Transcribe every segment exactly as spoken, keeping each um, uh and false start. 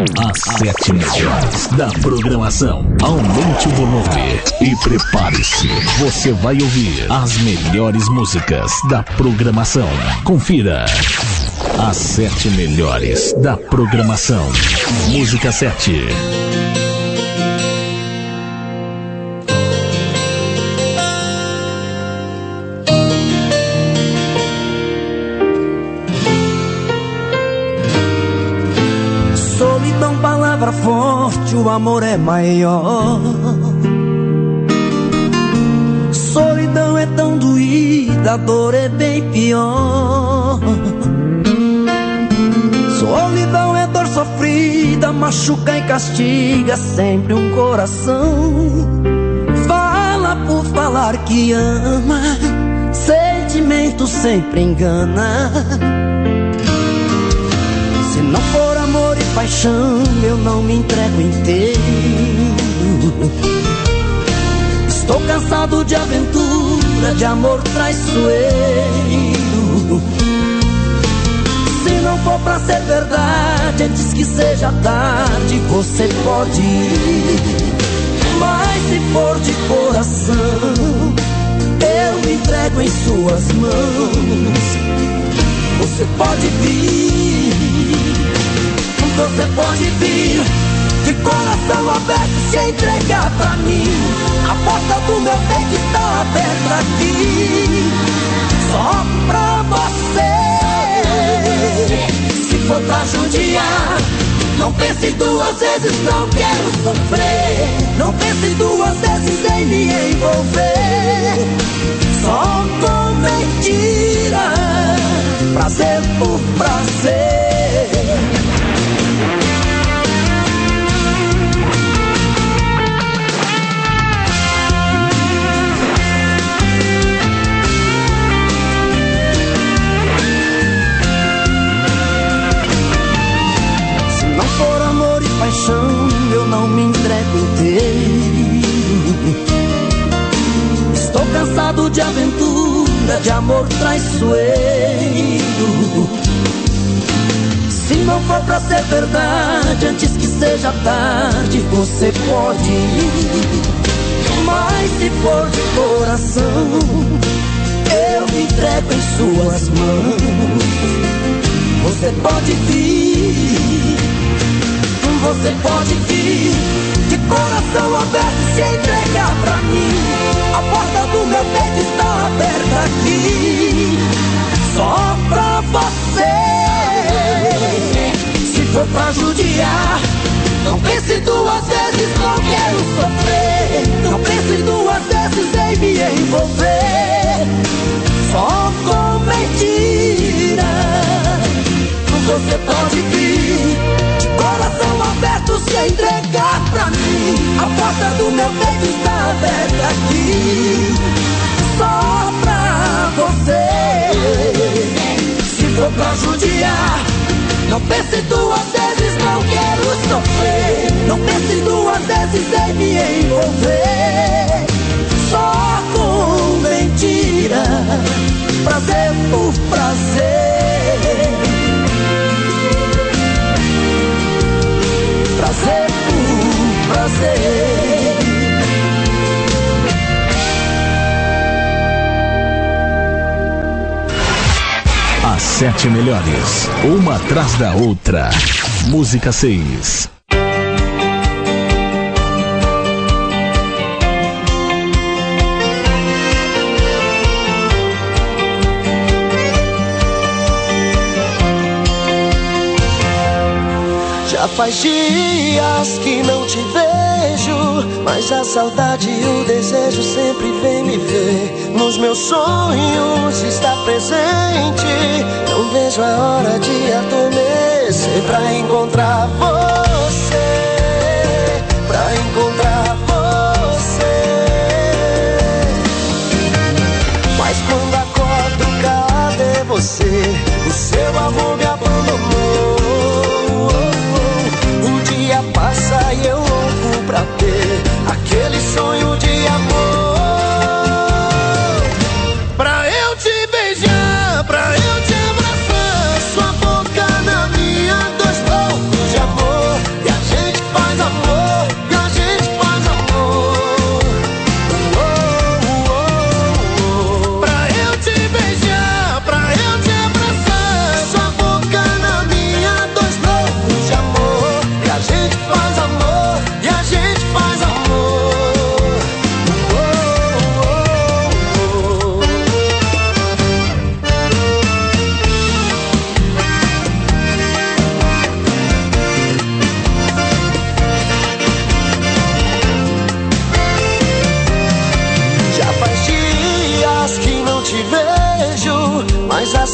As sete melhores da programação. Aumente o volume e prepare-se. Você vai ouvir as melhores músicas da programação. Confira. As sete melhores da programação. Música sete. Solidão, palavra forte, o amor é maior. Solidão é tão doída, a dor é bem pior. Solidão é dor sofrida, machuca e castiga sempre um coração. Fala por falar que ama, sentimento sempre engana. Se não for amor e paixão, eu não me entrego inteiro. Estou cansado de aventura, de amor traiçoeiro. Se não for pra ser verdade, antes que seja tarde, você pode ir. Mas se for de coração, eu me entrego em suas mãos. Você pode vir, você pode vir, de coração aberto se entregar pra mim. A porta do meu peito está aberta aqui, só pra você. Se for pra judiar, não pense duas vezes, não quero sofrer. Não pense duas vezes em me envolver, só com mentira, prazer por prazer. Paixão, eu não me entrego inteiro. Estou cansado de aventura, de amor traiçoeiro. Se não for pra ser verdade, antes que seja tarde, você pode ir. Mas se for de coração, eu me entrego em suas mãos. Você pode vir, você pode vir, de coração aberto se entregar pra mim. A porta do meu peito está aberta aqui, só pra você. Se for pra judiar, não pense duas vezes, não quero sofrer. Não pense duas vezes em me envolver, só com mentira. Você pode vir, de coração aberto se entregar pra mim. A porta do meu peito está aberta aqui, só pra você. Se for pra judiar, não pense duas vezes, não quero sofrer. Não pense duas vezes em me envolver, só com mentira, prazer por prazer. Prazer por prazer. As sete melhores, uma atrás da outra. Música seis. Já faz dias que não te vejo, mas a saudade e o desejo sempre vem me ver. Nos meus sonhos está presente, não vejo a hora de adormecer pra encontrar você, pra encontrar você. Mas quando acordo, cadê você? O seu amor me abandonou. Passa e eu louco pra ter aquele sonho de amor. Pra eu te beijar, pra eu te abraçar, sua boca na minha, dois loucos de amor.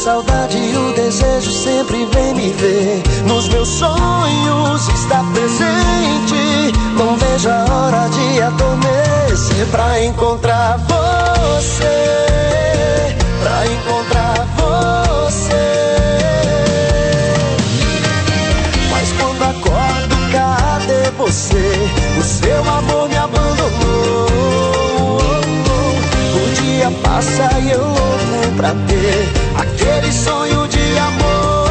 saudade e o desejo sempre vem me ver. Nos meus sonhos está presente. Não vejo a hora de adormecer pra encontrar você, pra encontrar você. Mas quando acordo, cadê você? O seu amor me abandonou. O dia passa e eu louco pra ter aquele sonho de amor.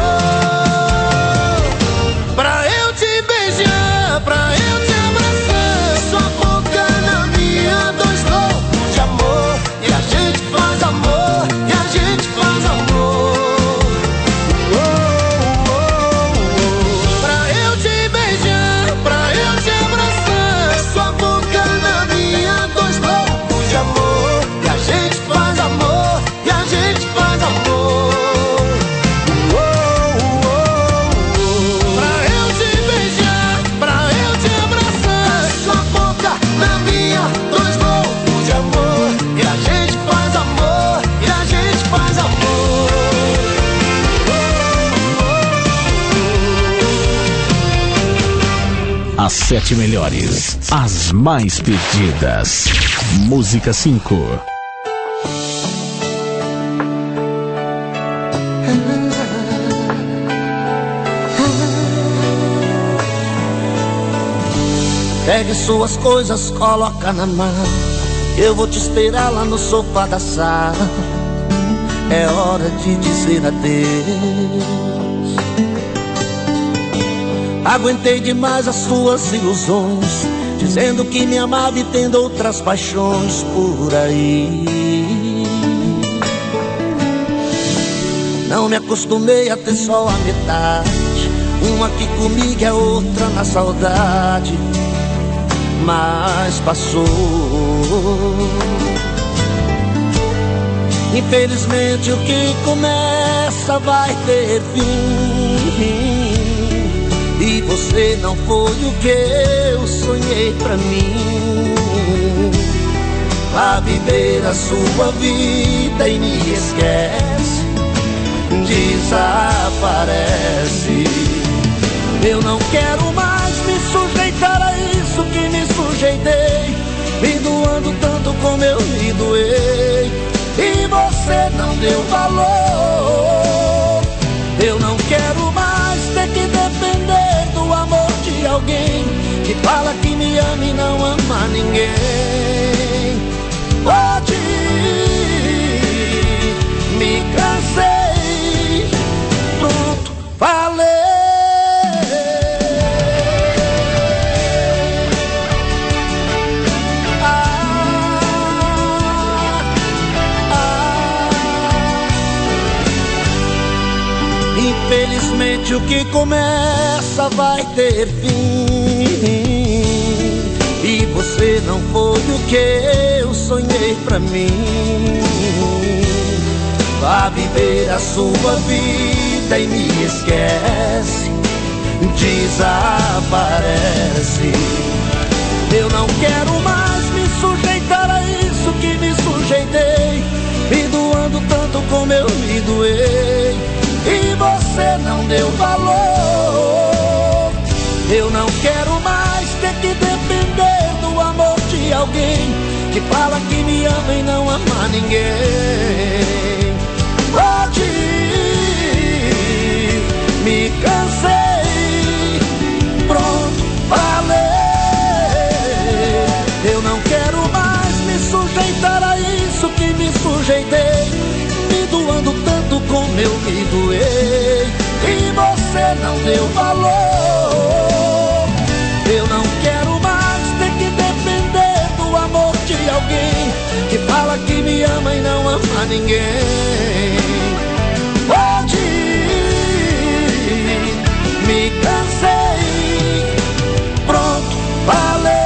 Pra eu te beijar, pra eu te abraçar, sua boca na minha, dois loucos de amor. E a gente faz amor, e a gente faz amor. Oh, oh, oh. Pra eu te beijar, pra eu te abraçar, sua boca na minha, dois loucos de amor. E a gente faz amor, e a gente faz amor. Oh, oh, oh. Pra eu te beijar, pra eu te abraçar, sua boca na minha, dois loucos de amor. E a gente faz amor, e a gente faz amor. As sete melhores, as mais pedidas. Música cinco. Pegue suas coisas, coloca na mão. Eu vou te esperar lá no sofá da sala. É hora de dizer adeus. Aguentei demais as suas ilusões, dizendo que me amava e tendo outras paixões por aí. Não me acostumei a ter só a metade, uma aqui comigo é outra na saudade. Mas passou. Infelizmente o que começa vai ter fim. E você não foi o que eu sonhei pra mim. Vá viver a sua vida e me esquece, desaparece. Eu não quero mais me sujeitar a isso que me sujeitei, me doando tanto como eu me doei, e você não deu valor. Eu não quero mais ter que depender do amor de alguém que fala que me ama e não ama ninguém. Pode ir, me cansei, pronto, falei. Infelizmente o que começa vai ter fim. E você não foi o que eu sonhei pra mim. Vá viver a sua vida e me esquece, desaparece. Eu não quero mais me sujeitar a isso que me sujeitei, me doando tanto como eu me doei, e você não deu valor. Eu não quero mais ter que depender do amor de alguém que fala que me ama e não ama ninguém. Pode ir, me cansei, pronto, falei. Eu não quero mais me sujeitar a isso que me sujeitei, me doando tanto como eu me doei, e você não deu valor. Eu não quero mais ter que depender do amor de alguém que fala que me ama e não ama ninguém. Pode ir, me cansei, pronto, falei.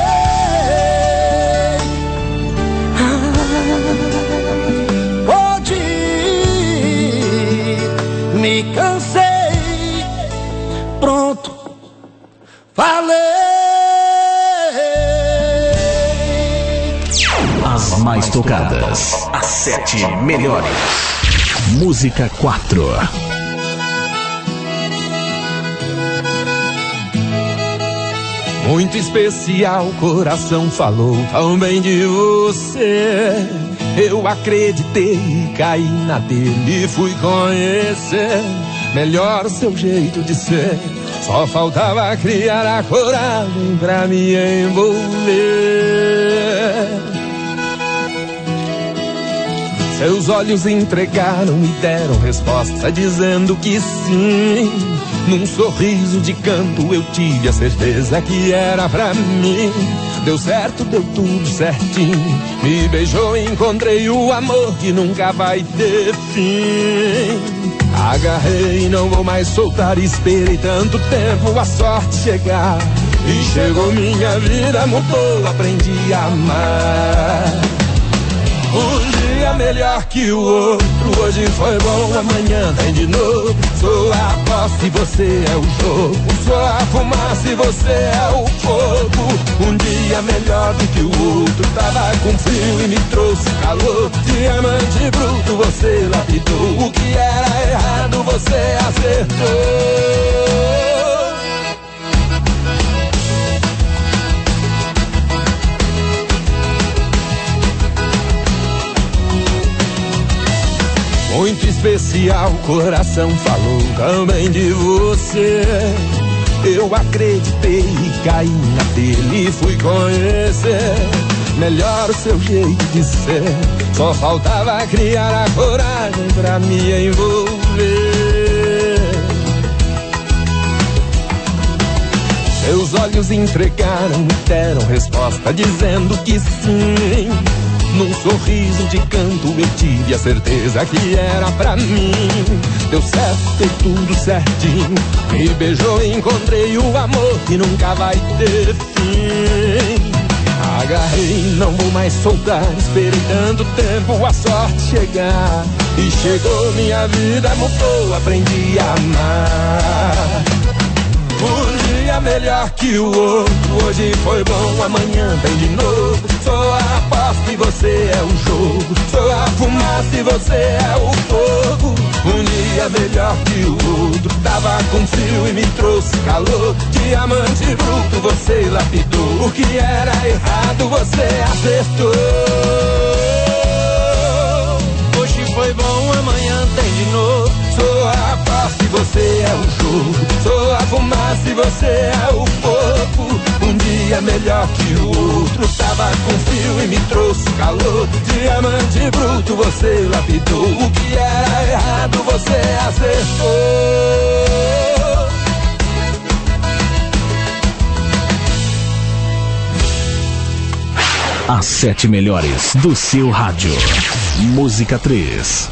Pode ir, me cansei, pronto, falei. As mais tocadas, as sete melhores. Música quatro. Muito especial, coração falou tão bem de você. Eu acreditei e caí na dele e fui conhecer melhor o seu jeito de ser. Só faltava criar a coragem pra me envolver. Seus olhos entregaram e deram resposta dizendo que sim. Num sorriso de canto eu tive a certeza que era pra mim. Deu certo, deu tudo certinho. Me beijou e encontrei o amor que nunca vai ter fim. Agarrei e não vou mais soltar. Esperei tanto tempo a sorte chegar. E chegou minha vida, mudou, aprendi a amar. Um dia melhor que o outro. Hoje foi bom, amanhã tem de novo. Sou a aposta e você é o jogo. Sou a fumaça e você é o fogo. Um dia melhor do que o outro. Tava com frio e me trouxe calor. Diamante bruto, você lapidou. O que era errado, você acertou. Muito especial, coração falou também de você. Eu acreditei e caí na dele e fui conhecer melhor o seu jeito de ser. Só faltava criar a coragem pra me envolver. Seus olhos entregaram e deram resposta dizendo que sim. Num sorriso de canto eu tive a certeza que era pra mim. Deu certo, deu tudo certinho. Me beijou e encontrei o amor que nunca vai ter fim. Agarrei, não vou mais soltar. Esperei tanto tempo a sorte chegar. E chegou minha vida, mudou, aprendi a amar. Um dia melhor que o outro. Hoje foi bom, amanhã tem de novo. Sou a aposta e você é o jogo. Sou a fumaça e você é o fogo. Um dia melhor que o outro. Tava com frio e me trouxe calor. Diamante bruto, você lapidou. O que era errado, você acertou. Hoje foi bom, amanhã tem de novo. Sou a aposta e você é o jogo. Sou a fumaça e você é o fogo. Um dia melhor que o outro. Tava com frio e me trouxe calor. Diamante bruto, você lapidou. O que era errado, você acertou. As sete melhores do seu rádio. Música três.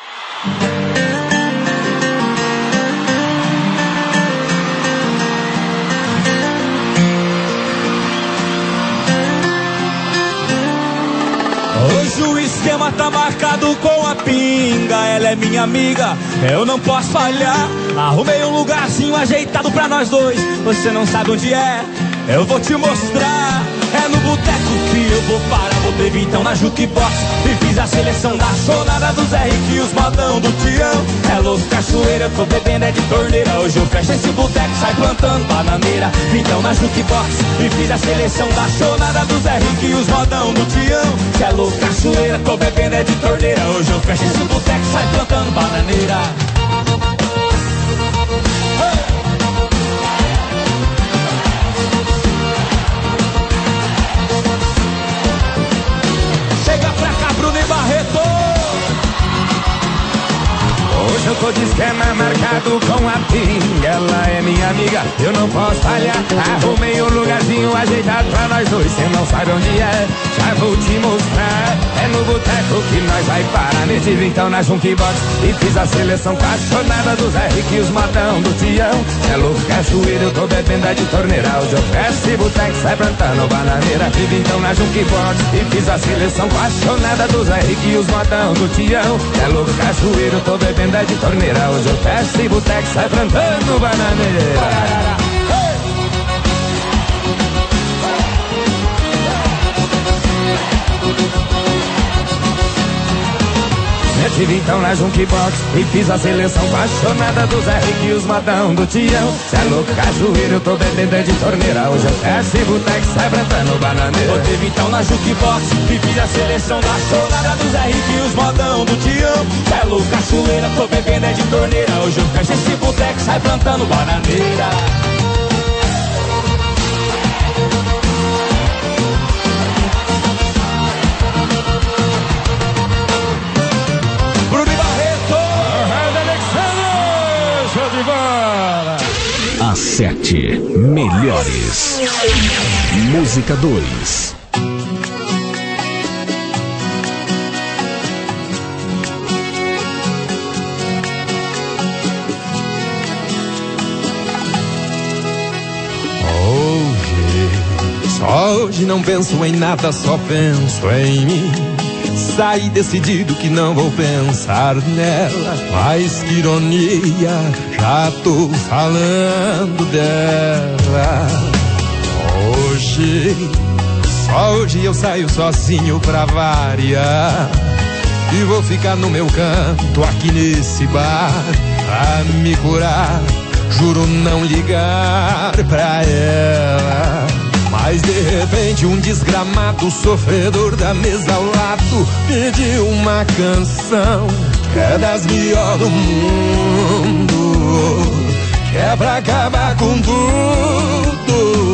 Hoje o esquema tá marcado com a pinga. Ela é minha amiga, eu não posso falhar. Arrumei um lugarzinho ajeitado pra nós dois. Você não sabe onde é, eu vou te mostrar. É no boteco que eu vou parar. Botei vintão na jukebox e fiz a seleção da chonada do Zé Rico e os modão do Tião. É louco, cachoeira, eu tô bebendo é de torneira. Hoje eu fecho esse boteco, sai plantando bananeira. Vintão na jukebox e fiz a seleção da chonada do Zé Rico e os modão do Tião. É louco, cachoeira, tô bebendo é de torneira. Hoje eu fecho esse boteco, sai plantando bananeira. Hoje eu tô de esquema marcado com a pinga. Ela é minha amiga, eu não posso falhar. Arrumei um lugarzinho ajeitado pra nós dois. Cê não sabe onde é, já vou te mostrar. É no boteco que nós vai parar. Nesse vintão na jukebox e fiz a seleção apaixonada do Zé Rico e os modão do Tião. É louco, cachoeira, eu tô bebendo é de torneira. Hoje eu fecho esse boteco, sai plantando bananeira. E vintão na jukebox e fiz a seleção apaixonada do Zé Rico e os modão do Tião. É louco, cachoeira, eu tô bebendo é de torneira. Hoje eu fecho esse boteco, sai plantando bananeira. Mete tive então na Jukebox e fiz a seleção apaixonada do Zé Rico e os modão do Tião. Cê é louco, cajueiro, eu tô bebendo de torneira. Hoje eu peço e boteco, sai plantando bananeira. Eu tive então na Jukebox e fiz a seleção apaixonada do Zé Rico e os modão do Tião. Cê é louco, cajueiro, eu tô bebendo de torneira. Hoje eu peço esse boteco, sai plantando bananeira. As sete melhores. Música dois. Hoje, só hoje não penso em nada, só penso em mim. Saí decidido que não vou pensar nela. Mas que ironia, já tô falando dela. Hoje, só hoje eu saio sozinho pra variar. E vou ficar no meu canto aqui nesse bar pra me curar. Juro não ligar pra ela. Mas de repente um desgramado sofredor da mesa ao lado pediu uma canção que é das melhores do mundo, que é pra acabar com tudo.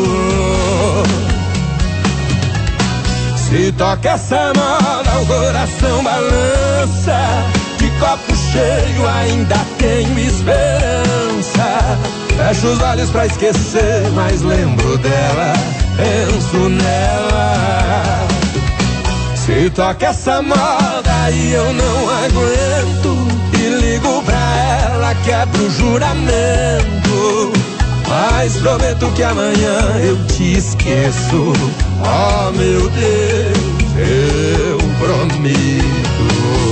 Se toca essa moda, o coração balança. De copo cheio ainda tenho esperança. Fecho os olhos pra esquecer, mas lembro dela, penso nela. Se toca essa moda e eu não aguento, e ligo pra ela, quebro o juramento. Mas prometo que amanhã eu te esqueço. Oh meu Deus, eu prometo.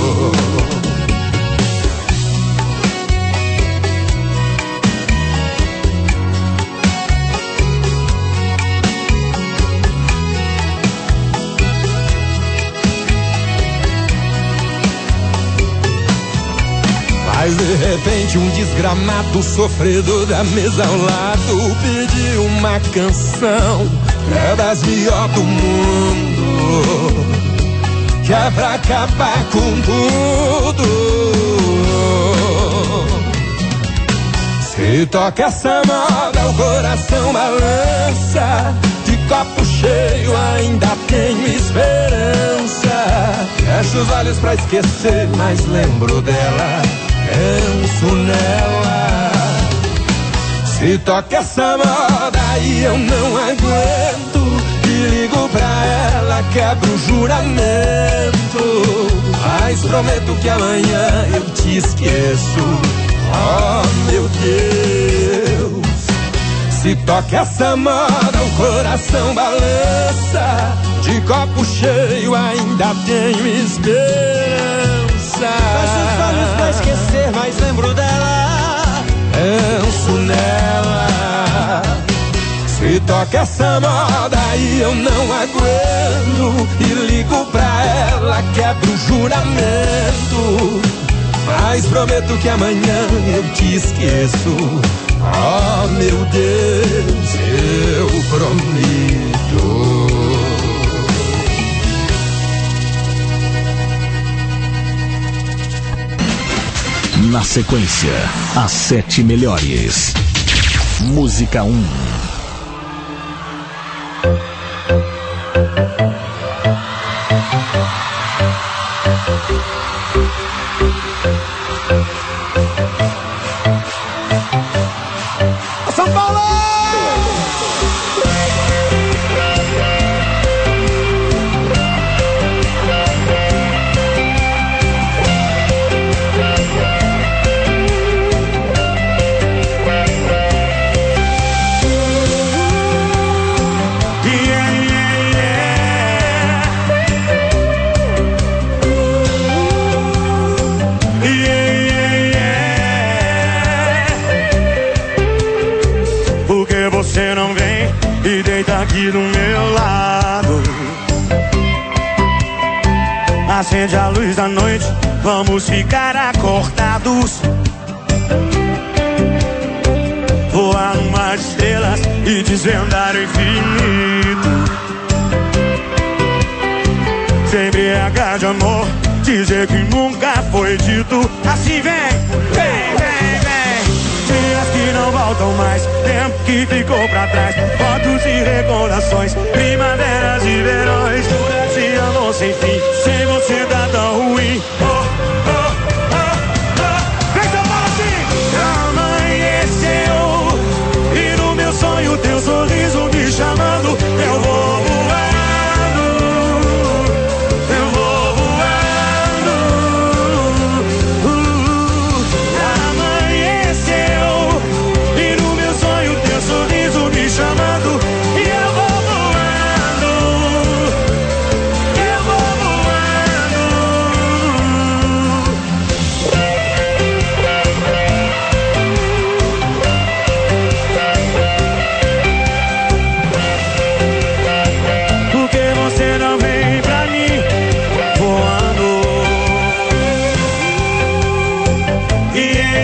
Mas de repente um desgramado sofredor da mesa ao lado pediu uma canção que é das melhores do mundo, que é pra acabar com tudo. Se toca essa moda, o coração balança. De copo cheio ainda tenho esperança. Fecho os olhos pra esquecer, mas lembro dela, penso nela. Se toca essa moda e eu não aguento, e ligo pra ela, quebro o juramento. Mas prometo que amanhã eu te esqueço. Oh meu Deus. Se toca essa moda, o coração balança. De copo cheio ainda tenho esperança. Fecho os olhos pra esquecer, mas lembro dela, penso nela. Se toca essa moda e eu não aguento, e ligo pra ela, quebro o juramento. Mas prometo que amanhã eu te esqueço. Oh meu Deus, eu prometo. Na sequência, as sete melhores. Música um. São Paulo! Você não vem e deita aqui do meu lado. Acende a luz da noite vamos ficar acordados. Voar no mar de estrelas e desvendar o infinito. Se embriagar de amor, dizer que nunca foi dito. Assim vem, vem, vem, vem. Dias que não voltam mais, tempo que ficou pra trás. Fotos e recordações, primaveras e verões. Duras e anos sem fim, sem você tá tão ruim. Oh, oh, oh, oh. Vem São Paulo assim. Amanheceu e no meu sonho teu sorriso me chamando. Eu vou voando, eu vou voando. uh, Amanheceu e no meu sonho teu sorriso me chamando. E eu vou voando, eu vou voando. Por que você não vem pra mim voando? Yeah,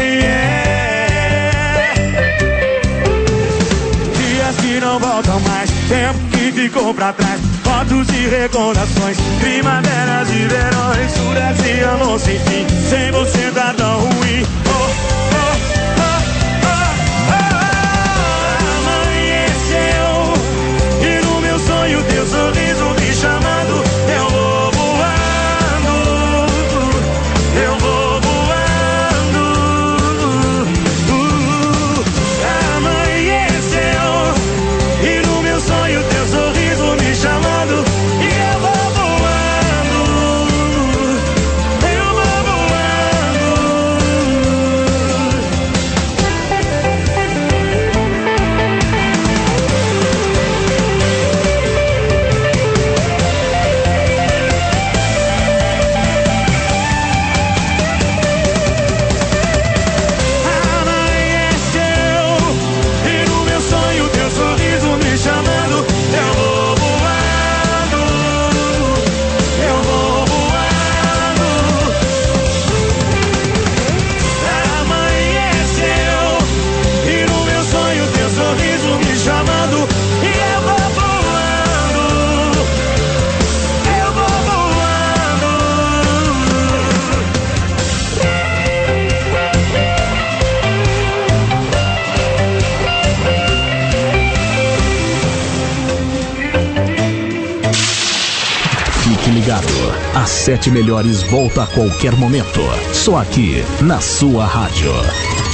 yeah, yeah. Dias que não voltam mais, tempo que ficou pra trás. Fotos e recordações, primaveras e verões. Duras e anos sem fim, sem você tá tão ruim. Oh, oh, oh, oh, oh. Amanheceu e no meu sonho teu sorriso me chamando. Eu vou voando, eu vou voando. uh, Amanheceu e no meu sonho teu sorriso me chamando. E eu vou voando, eu vou voando. Amanheceu e no meu sonho teu sorriso me chamando. Eu vou voando, eu vou voando. Amanheceu e no meu sonho teu sorriso me chamando. E eu vou voando, eu vou voando. Fique ligado, as sete melhores volta a qualquer momento. Só aqui na sua rádio.